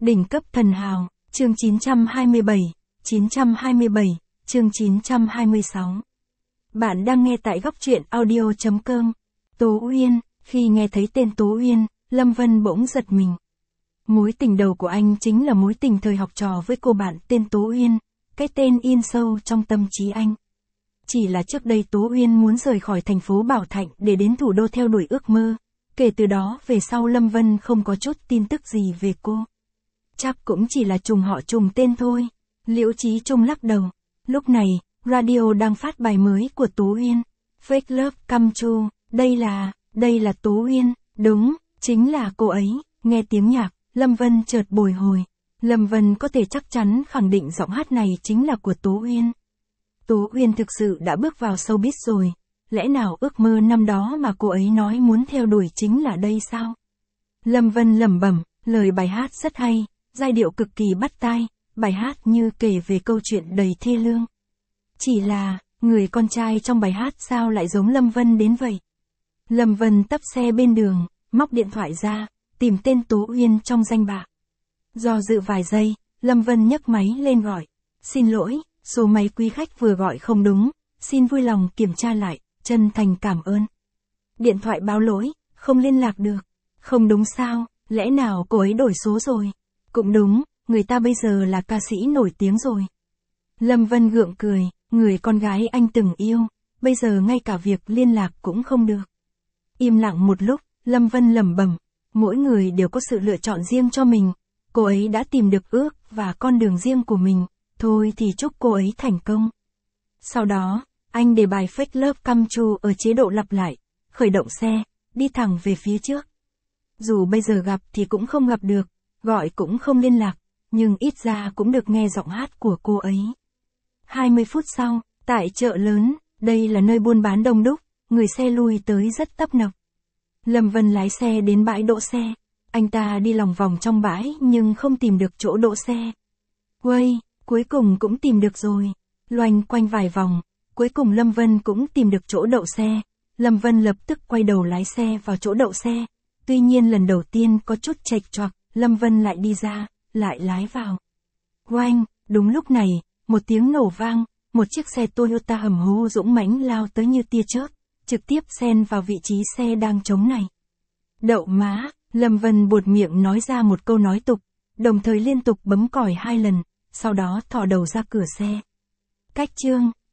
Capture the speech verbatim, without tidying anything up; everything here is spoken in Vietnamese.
Đỉnh cấp thần hào, chương chín trăm hai mươi bảy, chín trăm hai mươi bảy, chương chín trăm hai mươi sáu. Bạn đang nghe tại góc truyện audio chấm com. Tố Uyên, khi nghe thấy tên Tố Uyên, Lâm Vân bỗng giật mình. Mối tình đầu của anh chính là mối tình thời học trò với cô bạn tên Tố Uyên, cái tên in sâu trong tâm trí anh. Chỉ là trước đây Tố Uyên muốn rời khỏi thành phố Bảo Thạnh để đến thủ đô theo đuổi ước mơ, kể từ đó về sau Lâm Vân không có chút tin tức gì về cô. Chắc cũng chỉ là trùng họ trùng tên thôi. Liễu Chí Trung lắc đầu. Lúc này, radio đang phát bài mới của Tố Uyên. Fake Love Come True. Đây là, đây là Tố Uyên. Đúng, chính là cô ấy. Nghe tiếng nhạc, Lâm Vân chợt bồi hồi. Lâm Vân có thể chắc chắn khẳng định giọng hát này chính là của Tố Uyên. Tố Uyên thực sự đã bước vào showbiz rồi. Lẽ nào ước mơ năm đó mà cô ấy nói muốn theo đuổi chính là đây sao? Lâm Vân lẩm bẩm, lời bài hát rất hay. Giai điệu cực kỳ bắt tai, bài hát như kể về câu chuyện đầy thê lương. Chỉ là, người con trai trong bài hát sao lại giống Lâm Vân đến vậy? Lâm Vân tấp xe bên đường, móc điện thoại ra, tìm tên Tố Uyên trong danh bạ. Do dự vài giây, Lâm Vân nhấc máy lên gọi. Xin lỗi, số máy quý khách vừa gọi không đúng, xin vui lòng kiểm tra lại, chân thành cảm ơn. Điện thoại báo lỗi, không liên lạc được. Không đúng sao, lẽ nào cô ấy đổi số rồi? Cũng đúng, người ta bây giờ là ca sĩ nổi tiếng rồi. Lâm Vân gượng cười, người con gái anh từng yêu, bây giờ ngay cả việc liên lạc cũng không được. Im lặng một lúc, Lâm Vân lẩm bẩm, mỗi người đều có sự lựa chọn riêng cho mình, cô ấy đã tìm được ước và con đường riêng của mình, thôi thì chúc cô ấy thành công. Sau đó, anh để bài Fake Love Come True ở chế độ lặp lại, khởi động xe, đi thẳng về phía trước. Dù bây giờ gặp thì cũng không gặp được, gọi cũng không liên lạc, nhưng ít ra cũng được nghe giọng hát của cô ấy. hai mươi phút sau, tại chợ lớn, đây là nơi buôn bán đông đúc, người xe lui tới rất tấp nập. Lâm Vân lái xe đến bãi đỗ xe, anh ta đi lòng vòng trong bãi nhưng không tìm được chỗ đỗ xe. Uây, cuối cùng cũng tìm được rồi. Loanh quanh vài vòng, cuối cùng Lâm Vân cũng tìm được chỗ đậu xe. Lâm Vân lập tức quay đầu lái xe vào chỗ đậu xe. Tuy nhiên lần đầu tiên có chút chệch choạc, Lâm Vân lại đi ra, lại lái vào. Oanh, đúng lúc này, một tiếng nổ vang, một chiếc xe Toyota hầm hố dũng mãnh lao tới như tia chớp, trực tiếp xen vào vị trí xe đang trống này. Đậu má, Lâm Vân buột miệng nói ra một câu nói tục, đồng thời liên tục bấm còi hai lần, sau đó thò đầu ra cửa xe. Cách chương